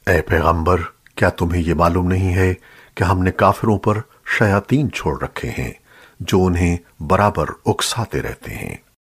ए पैगंबर, क्या तुम्हें ये मालूम नहीं है कि हमने काफिरों पर शयातीन छोड़ रखे हैं जो उन्हें बराबर उकसाते रहते हैं।